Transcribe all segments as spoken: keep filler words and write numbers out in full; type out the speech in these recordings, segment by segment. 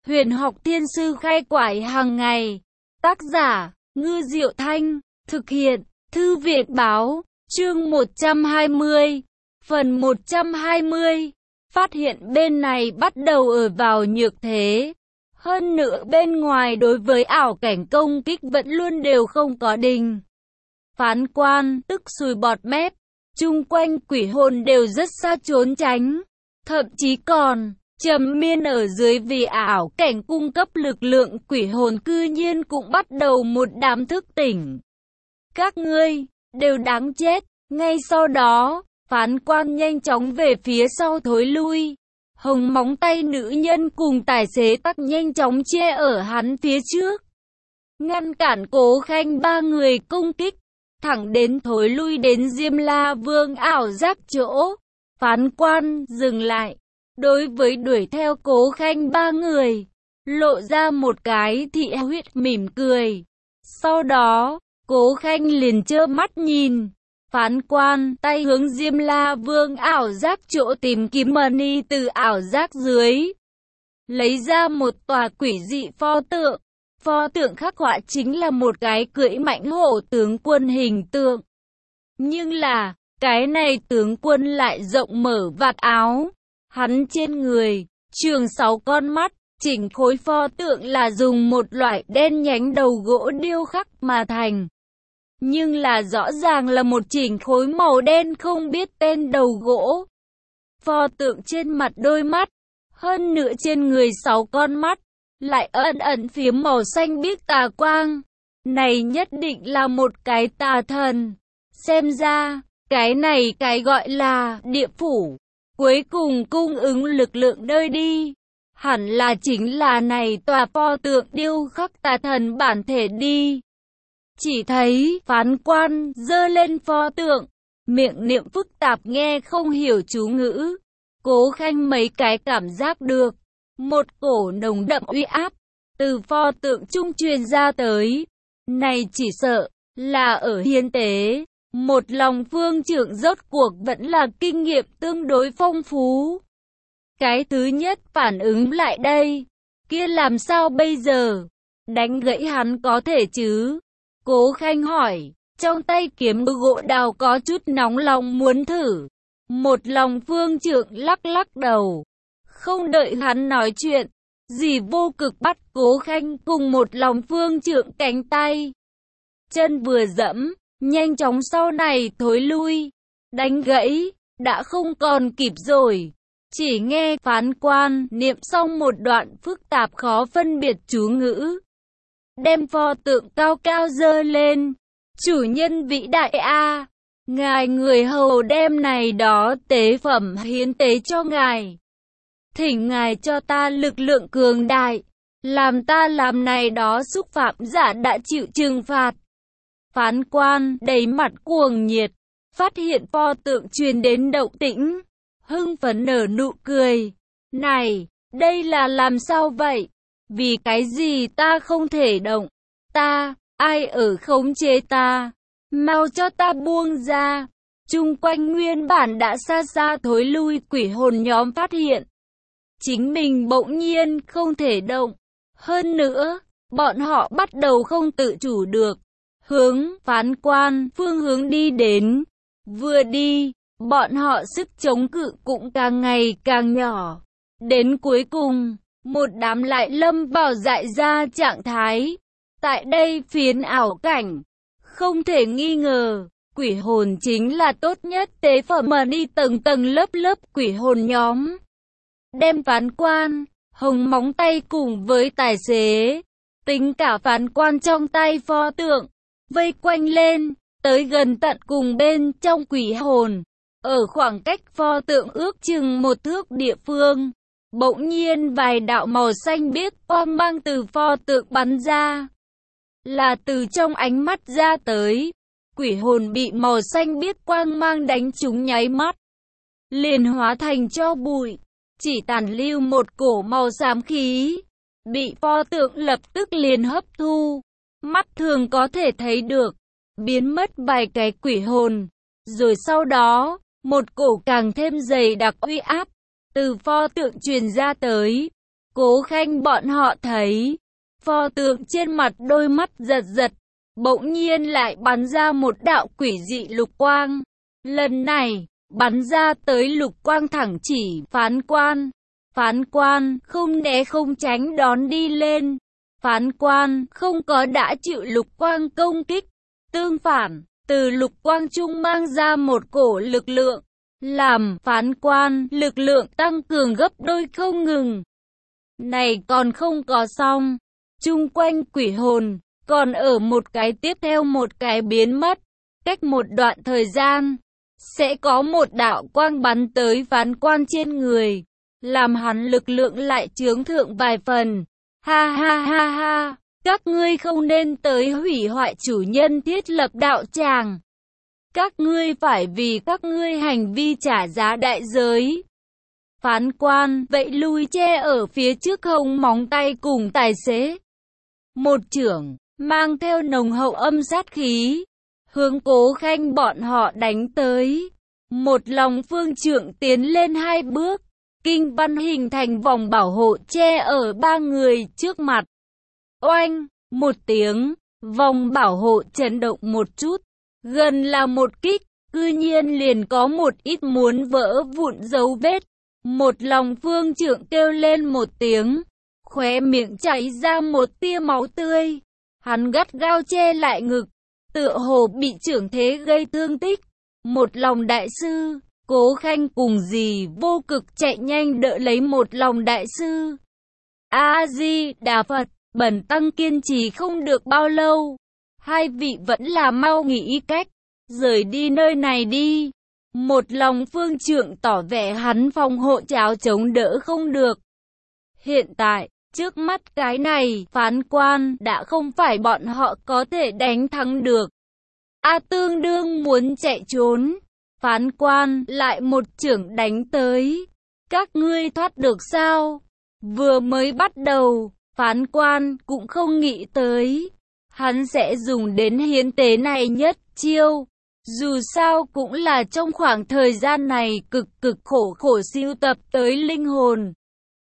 Huyền học thiên sư khai quải hàng ngày. Tác giả, Ngư Diệu Thanh. Thực hiện, Thư viện báo. Chương một trăm hai mươi. Phần một trăm hai mươi. Phát hiện bên này bắt đầu ở vào nhược thế. Hơn nữa bên ngoài đối với ảo cảnh công kích vẫn luôn đều không có đình. Phán quan, tức sùi bọt mép. Chung quanh quỷ hồn đều rất xa trốn tránh. Thậm chí còn trầm miên ở dưới vì ảo cảnh cung cấp lực lượng, quỷ hồn cư nhiên cũng bắt đầu một đám thức tỉnh. Các ngươi đều đáng chết. Ngay sau đó, phán quan nhanh chóng về phía sau thối lui. Hồng móng tay nữ nhân cùng tài xế tắc nhanh chóng che ở hắn phía trước, ngăn cản Cố Khanh ba người công kích, thẳng đến thối lui đến Diêm La Vương ảo giác chỗ. Phán quan dừng lại, đối với đuổi theo Cố Khanh ba người, lộ ra một cái thị huyết mỉm cười. Sau đó, Cố Khanh liền trơ mắt nhìn. Phán quan tay hướng Diêm La Vương ảo giác chỗ tìm kiếm money từ ảo giác dưới. Lấy ra một tòa quỷ dị pho tượng. Pho tượng khắc họa chính là một cái cưỡi mãnh hổ tướng quân hình tượng. Nhưng là, cái này tướng quân lại rộng mở vạt áo. Hắn trên người, trường sáu con mắt, chỉnh khối pho tượng là dùng một loại đen nhánh đầu gỗ điêu khắc mà thành. Nhưng là rõ ràng là một chỉnh khối màu đen không biết tên đầu gỗ. Pho tượng trên mặt đôi mắt, hơn nữa trên người sáu con mắt, lại ẩn ẩn phía màu xanh biếc tà quang. Này nhất định là một cái tà thần. Xem ra, cái này cái gọi là địa phủ, cuối cùng cung ứng lực lượng nơi đi. Hẳn là chính là này tòa pho tượng điêu khắc tà thần bản thể đi. Chỉ thấy phán quan giơ lên pho tượng, miệng niệm phức tạp nghe không hiểu chú ngữ. Cố Khanh mấy cái cảm giác được một cổ nồng đậm uy áp từ pho tượng trung truyền ra tới. Này chỉ sợ là ở hiến tế. Một lòng phương trưởng rốt cuộc vẫn là kinh nghiệm tương đối phong phú. Cái thứ nhất phản ứng lại đây, kia làm sao bây giờ? Đánh gãy hắn có thể chứ? Cố Khanh hỏi, trong tay kiếm gỗ đào có chút nóng lòng muốn thử. Một lòng phương trưởng lắc lắc đầu. Không đợi hắn nói chuyện, dì vô cực bắt Cố Khanh cùng một lòng phương trưởng cánh tay. Chân vừa dẫm, nhanh chóng sau này thối lui. Đánh gãy, đã không còn kịp rồi. Chỉ nghe phán quan niệm xong một đoạn phức tạp khó phân biệt chú ngữ. Đem pho tượng cao cao dơ lên. Chủ nhân vĩ đại a, ngài người hầu đem này đó tế phẩm hiến tế cho ngài. Thỉnh ngài cho ta lực lượng cường đại, làm ta làm này đó xúc phạm giả đã chịu trừng phạt. Phán quan đầy mặt cuồng nhiệt, phát hiện pho tượng truyền đến động tĩnh, hưng phấn nở nụ cười. Này, đây là làm sao vậy? Vì cái gì ta không thể động? Ta, ai ở khống chế ta? Mau cho ta buông ra. Chung quanh nguyên bản đã xa xa thối lui quỷ hồn nhóm phát hiện chính mình bỗng nhiên không thể động. Hơn nữa, bọn họ bắt đầu không tự chủ được hướng phán quan phương hướng đi đến. Vừa đi, bọn họ sức chống cự cũng càng ngày càng nhỏ. Đến cuối cùng, một đám lại lâm vào dại ra trạng thái. Tại đây phiến ảo cảnh, không thể nghi ngờ, quỷ hồn chính là tốt nhất tế phẩm mà đi tầng tầng lớp lớp quỷ hồn nhóm. Đem phán quan, hồng móng tay cùng với tài xế, tính cả phán quan trong tay pho tượng, vây quanh lên, tới gần tận cùng bên trong quỷ hồn. Ở khoảng cách pho tượng ước chừng một thước địa phương, bỗng nhiên vài đạo màu xanh biếc quang mang từ pho tượng bắn ra. Là từ trong ánh mắt ra tới, quỷ hồn bị màu xanh biếc quang mang đánh trúng nháy mắt, liền hóa thành tro bụi, chỉ tàn lưu một cổ màu xám khí, bị pho tượng lập tức liền hấp thu. Mắt thường có thể thấy được, biến mất vài cái quỷ hồn, rồi sau đó, một cổ càng thêm dày đặc uy áp từ pho tượng truyền ra tới. Cố Khanh bọn họ thấy, pho tượng trên mặt đôi mắt giật giật, bỗng nhiên lại bắn ra một đạo quỷ dị lục quang. Lần này, bắn ra tới lục quang thẳng chỉ Phán Quan. Phán Quan không né không tránh đón đi lên. Phán Quan không có đã chịu lục quang công kích. Tương phản, từ lục quang trung mang ra một cổ lực lượng, làm Phán Quan lực lượng tăng cường gấp đôi không ngừng. Này còn không có xong, chung quanh quỷ hồn, còn ở một cái tiếp theo một cái biến mất. Cách một đoạn thời gian, sẽ có một đạo quang bắn tới Phán Quan trên người, làm hắn lực lượng lại chướng thượng vài phần. Ha ha ha ha, các ngươi không nên tới hủy hoại chủ nhân thiết lập đạo tràng. Các ngươi phải vì các ngươi hành vi trả giá đại giới. Phán Quan vậy lui che ở phía trước hông móng tay cùng tài xế. Một chưởng, mang theo nồng hậu âm sát khí, hướng Cố Khanh bọn họ đánh tới. Một lòng phương trượng tiến lên hai bước, kinh văn hình thành vòng bảo hộ che ở ba người trước mặt. Oanh, một tiếng, vòng bảo hộ chấn động một chút, gần là một kích, cư nhiên liền có một ít muốn vỡ vụn dấu vết. Một lòng phương trượng kêu lên một tiếng, khóe miệng chảy ra một tia máu tươi. Hắn gắt gao che lại ngực, tựa hồ bị trưởng thế gây thương tích. Một lòng đại sư, Cố Khanh cùng dì vô cực chạy nhanh đỡ lấy một lòng đại sư. A-di-đà Phật, bần tăng kiên trì không được bao lâu. Hai vị vẫn là mau nghĩ cách, rời đi nơi này đi. Một lòng phương trượng tỏ vẻ hắn phòng hộ cháo chống đỡ không được. Hiện tại, trước mắt cái này, Phán Quan đã không phải bọn họ có thể đánh thắng được. A tương đương muốn chạy trốn, Phán Quan lại một chưởng đánh tới. Các ngươi thoát được sao? Vừa mới bắt đầu, Phán Quan cũng không nghĩ tới hắn sẽ dùng đến hiến tế này nhất chiêu. Dù sao cũng là trong khoảng thời gian này cực cực khổ khổ sưu tập tới linh hồn,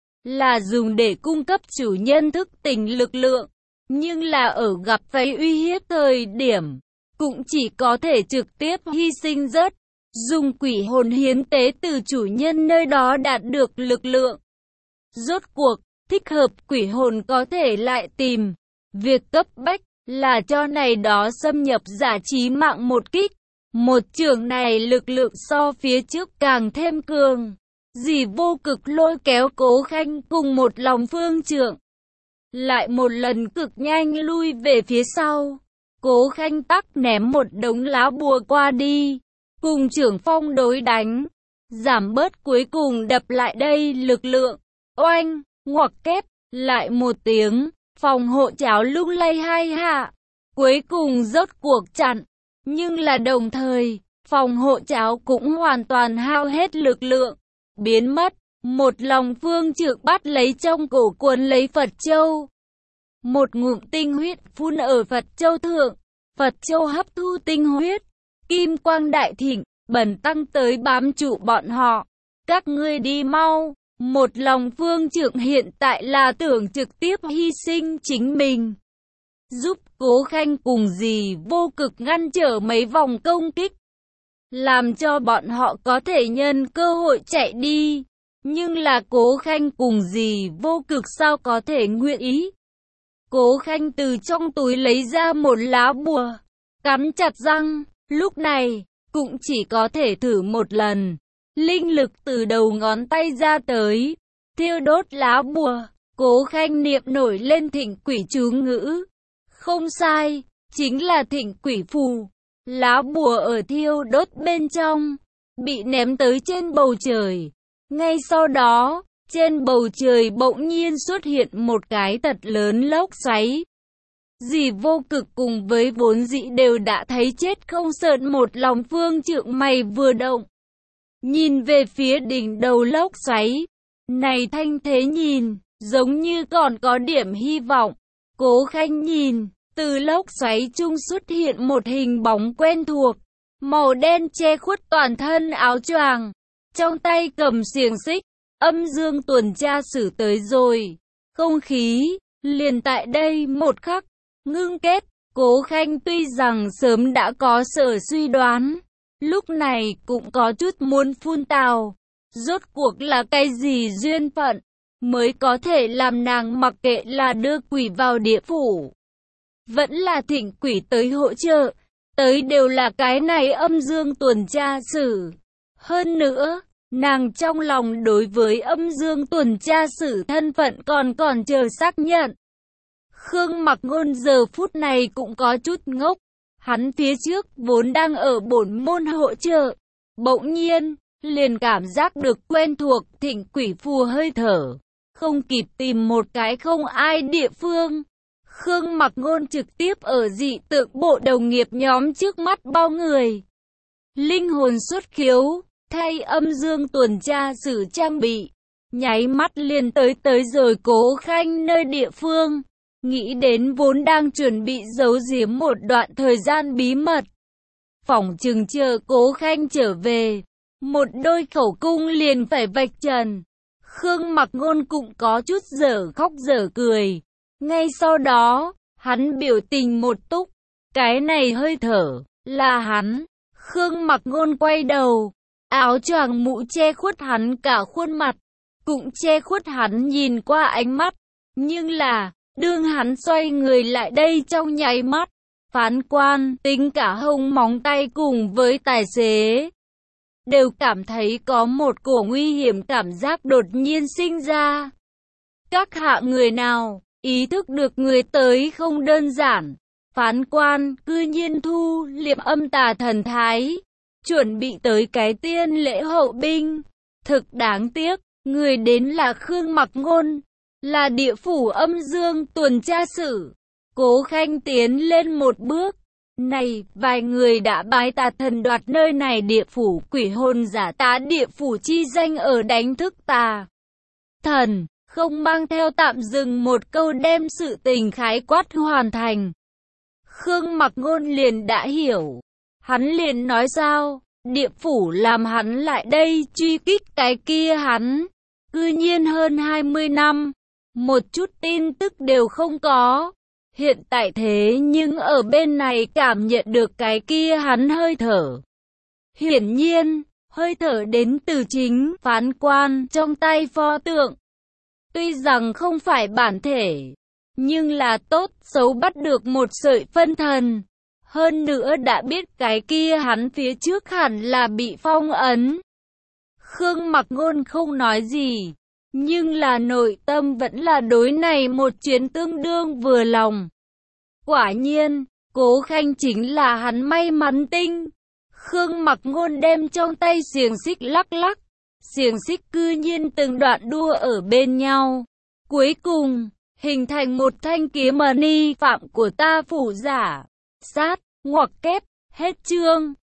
là dùng để cung cấp chủ nhân thức tỉnh lực lượng, nhưng là ở gặp phải uy hiếp thời điểm, cũng chỉ có thể trực tiếp hy sinh rớt, dùng quỷ hồn hiến tế từ chủ nhân nơi đó đạt được lực lượng. Rốt cuộc, thích hợp quỷ hồn có thể lại tìm. Việc cấp bách là cho này đó xâm nhập giả chí mạng một kích. Một chưởng này lực lượng so phía trước càng thêm cường. Dì vô cực lôi kéo Cố Khanh cùng một lòng phương trượng, lại một lần cực nhanh lui về phía sau. Cố Khanh tắc ném một đống lá bùa qua đi, cùng trưởng phong đối đánh, giảm bớt cuối cùng đập lại đây lực lượng. Oanh, ngoặc kép, lại một tiếng, phòng hộ cháo lung lay hai hạ, cuối cùng rốt cuộc chặn. Nhưng là đồng thời, phòng hộ cháo cũng hoàn toàn hao hết lực lượng, biến mất. Một lòng phương trượng bắt lấy trong cổ cuốn lấy Phật Châu. Một ngụm tinh huyết phun ở Phật Châu thượng, Phật Châu hấp thu tinh huyết, kim quang đại thịnh, bần tăng tới bám trụ bọn họ. Các ngươi đi mau. Một lòng phương trượng hiện tại là tưởng trực tiếp hy sinh chính mình, giúp Cố Khanh cùng dì vô cực ngăn trở mấy vòng công kích, làm cho bọn họ có thể nhân cơ hội chạy đi. Nhưng là Cố Khanh cùng dì vô cực sao có thể nguyện ý. Cố Khanh từ trong túi lấy ra một lá bùa, cắn chặt răng, lúc này cũng chỉ có thể thử một lần. Linh lực từ đầu ngón tay ra tới, thiêu đốt lá bùa. Cố Khanh niệm nổi lên thịnh quỷ chú ngữ. Không sai, chính là thịnh quỷ phù. Lá bùa ở thiêu đốt bên trong, bị ném tới trên bầu trời. Ngay sau đó, trên bầu trời bỗng nhiên xuất hiện một cái thật lớn lốc xoáy. Dì vô cực cùng với vốn dĩ đều đã thấy chết không sợn một lòng phương trượng mày vừa động. Nhìn về phía đỉnh đầu lốc xoáy, này thanh thế nhìn, giống như còn có điểm hy vọng. Cố Khanh nhìn, từ lốc xoáy chung xuất hiện một hình bóng quen thuộc, màu đen che khuất toàn thân áo choàng, trong tay cầm xiềng xích. Âm dương tuần tra xử tới rồi. Không khí, liền tại đây một khắc, ngưng kết. Cố Khanh tuy rằng sớm đã có sở suy đoán, lúc này cũng có chút muốn phun tào. Rốt cuộc là cái gì duyên phận, mới có thể làm nàng mặc kệ là đưa quỷ vào địa phủ, vẫn là thỉnh quỷ tới hỗ trợ, tới đều là cái này âm dương tuần tra sử. Hơn nữa, nàng trong lòng đối với âm dương tuần tra sử thân phận còn còn chờ xác nhận. Khương Mặc Ngôn giờ phút này cũng có chút ngốc, hắn phía trước vốn đang ở bổn môn hỗ trợ, bỗng nhiên, liền cảm giác được quen thuộc thịnh quỷ phù hơi thở, không kịp tìm một cái không ai địa phương. Khương Mặc Ngôn trực tiếp ở dị tượng bộ đồng nghiệp nhóm trước mắt bao người. Linh hồn xuất khiếu, thay âm dương tuần tra sử trang bị, nháy mắt liền tới tới rồi Cố Khanh nơi địa phương. Nghĩ đến vốn đang chuẩn bị giấu giếm một đoạn thời gian bí mật, phỏng chừng chờ Cố Khanh trở về, một đôi khẩu cung liền phải vạch trần. Khương Mặc Ngôn cũng có chút dở khóc dở cười. Ngay sau đó, hắn biểu tình một túc, cái này hơi thở, là hắn. Khương Mặc Ngôn quay đầu, áo choàng mũ che khuất hắn cả khuôn mặt, cũng che khuất hắn nhìn qua ánh mắt. Nhưng là, đương hắn xoay người lại đây trong nháy mắt, phán quan, tính cả hông móng tay cùng với tài xế, đều cảm thấy có một cổ nguy hiểm cảm giác đột nhiên sinh ra. Các hạ người nào, ý thức được người tới không đơn giản. Phán quan, cư nhiên thu, liệm âm tà thần thái, chuẩn bị tới cái tiên lễ hậu binh. Thực đáng tiếc, người đến là Khương Mặc Ngôn, là địa phủ âm dương tuần tra sử. Cố Khanh tiến lên một bước. Này, vài người đã bái tà thần đoạt nơi này địa phủ quỷ hồn giả tá địa phủ chi danh ở đánh thức tà thần, không mang theo tạm dừng một câu đem sự tình khái quát hoàn thành. Khương Mặc Ngôn liền đã hiểu. Hắn liền nói sao, địa phủ làm hắn lại đây truy kích cái kia hắn. Cư nhiên hơn hai mươi năm, một chút tin tức đều không có. Hiện tại thế nhưng ở bên này cảm nhận được cái kia hắn hơi thở. Hiển nhiên, hơi thở đến từ chính phán quan trong tay pho tượng. Tuy rằng không phải bản thể, nhưng là tốt xấu bắt được một sợi phân thần. Hơn nữa đã biết cái kia hắn phía trước hẳn là bị phong ấn. Khương Mặc Ngôn không nói gì, nhưng là nội tâm vẫn là đối này một chuyến tương đương vừa lòng. Quả nhiên, Cố Khanh chính là hắn may mắn tinh. Khương Mặc Ngôn đem trong tay xiềng xích lắc lắc, xiềng xích cư nhiên từng đoạn đua ở bên nhau. Cuối cùng, hình thành một thanh kiếm mani phạm của ta phủ giả. Sát, ngoặc kép, hết chương.